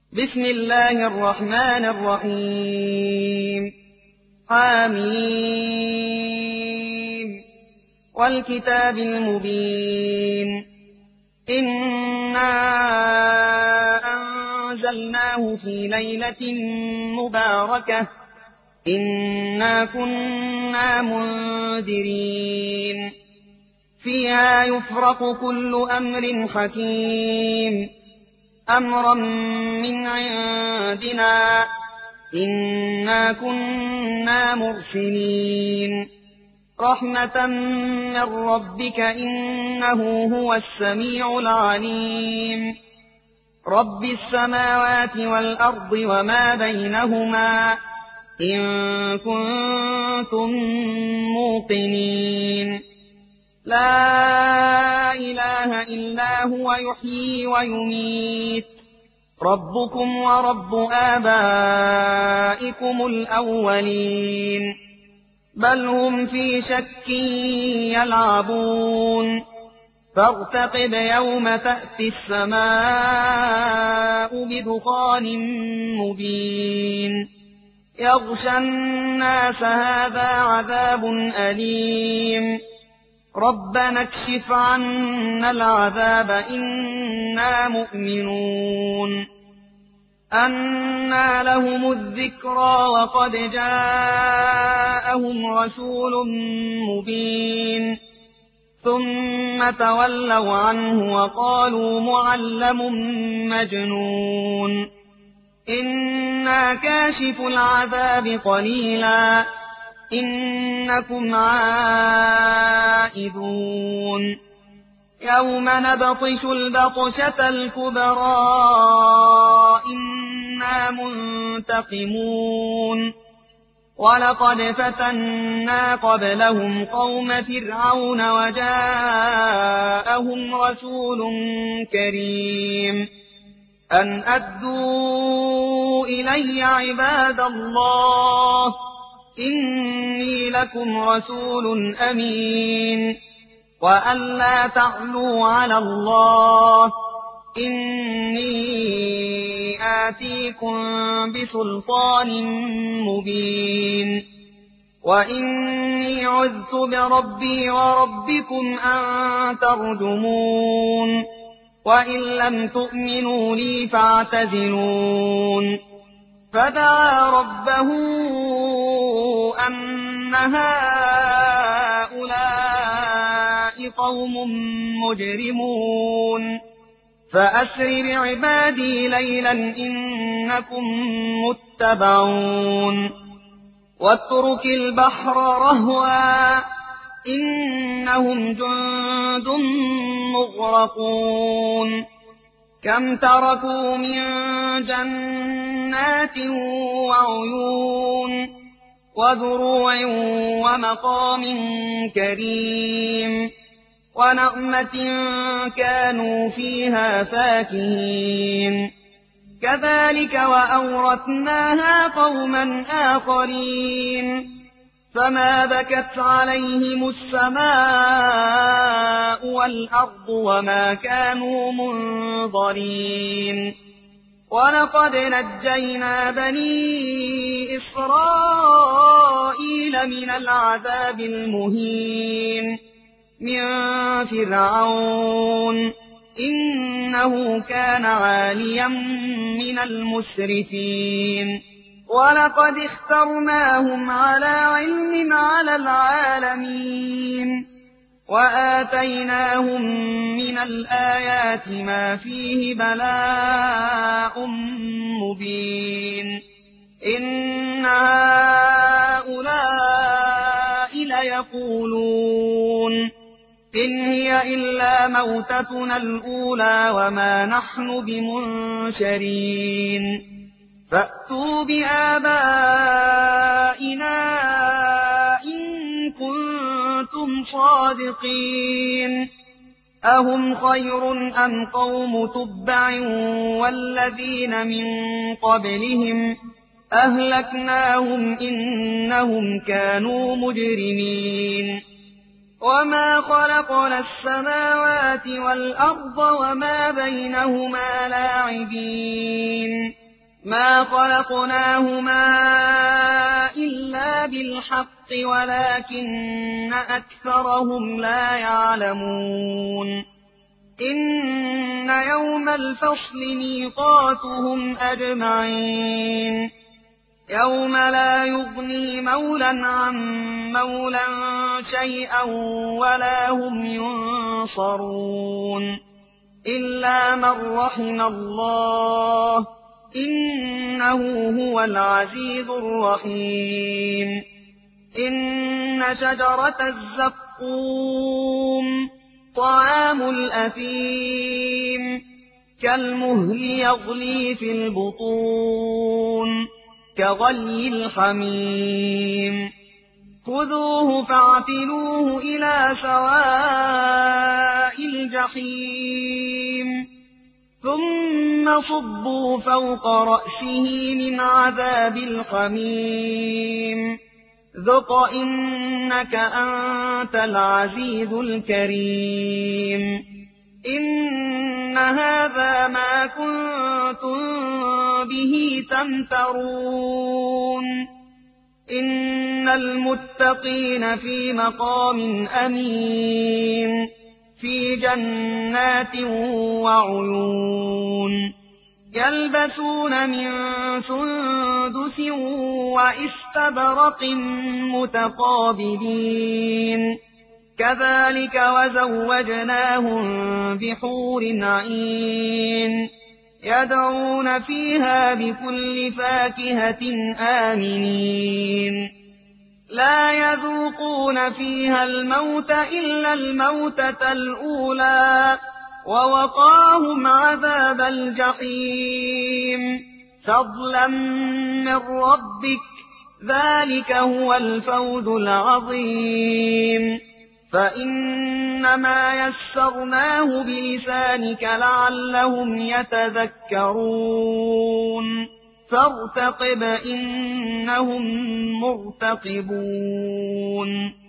بسم الله الرحمن الرحيم حميم والكتاب المبين إنا أنزلناه في ليلة مباركة إنا كنا منذرين فيها يفرق كل أمر حكيم أمرا من عندنا إنا كنا مرسلين رحمة من ربك إنه هو السميع العليم رب السماوات والأرض وما بينهما إن كنتم موقنين لا إله إلا هو يحيي ويميت ربكم ورب آبائكم الأولين بل هم في شك يلعبون فارتقب يوم تأتي السماء بدخان مبين يغشى الناس هذا عذاب أليم ربنا اكشف عنا العذاب إنا مؤمنون أنى لهم الذكرى وقد جاءهم رسول مبين ثم تولوا عنه وقالوا معلم مجنون إنا كاشف العذاب قليلا إنكم عائدون يوم نبطش البطشة الكبرى إنا منتقمون ولقد فتنا قبلهم قوم فرعون وجاءهم رسول كريم أن أدوا إلي عباد الله إني لكم رسول أمين وأن لا تعلوا على الله إني آتيكم بسلطان مبين وإني عذت بربي وربكم أن ترجمون وإن لم تؤمنوا لي فاعتزلون فدعا ربه أن هؤلاء قوم مجرمون فأسر بعبادي ليلا إنكم متبعون واترك البحر رهوا إنهم جند مغرقون كم تركوا من جنات وعيون وزروع ومقام كريم ونعمة كانوا فيها فاكهين كذلك وأورثناها قوما آخرين فما بكت عليهم السماء والأرض وما كانوا منظرين ولقد نجينا بني إسرائيل من العذاب المهين من فرعون إنه كان عاليا من المسرفين ولقد اخترناهم على علم على العالمين وآتيناهم من الآيات ما فيه بلاء مبين إن هؤلاء ليقولون إن هي إلا موتتنا الأولى وما نحن بمنشرين فأتوا بآبائنا إن كنتم صادقين أهم خير أم قوم تبع والذين من قبلهم أهلكناهم إنهم كانوا مجرمين وما خلقنا السماوات والأرض وما بينهما لاعبين ما خلقناهما إلا بالحق ولكن أكثرهم لا يعلمون إن يوم الفصل ميقاتهم أجمعين يوم لا يغني مولى عن مولى شيئا ولا هم ينصرون إلا من رحم الله إنه هو العزيز الرحيم إن شجرة الزقوم طعام الأثيم كالمهل يغلي في البطون كغلي الحميم خذوه فاعتلوه إلى سواء الجحيم ثم صبوا فوق رأسه من عذاب الحميم ذق إنك أنت العزيز الكريم إن هذا ما كنتم به تمترون إن المتقين في مقام أمين في جنات وعيون يلبسون من سندس وإستبرق متقابلين كذلك وزوجناهم بحور عين يدعون فيها بكل فاكهة آمنين لا يذوقون فيها الموت إلا الموتة الأولى ووقاهم عذاب الجحيم فضلا من ربك ذلك هو الفوز العظيم فإنما يسرناه بلسانك لعلهم يتذكرون فارتقب إنهم مرتقبون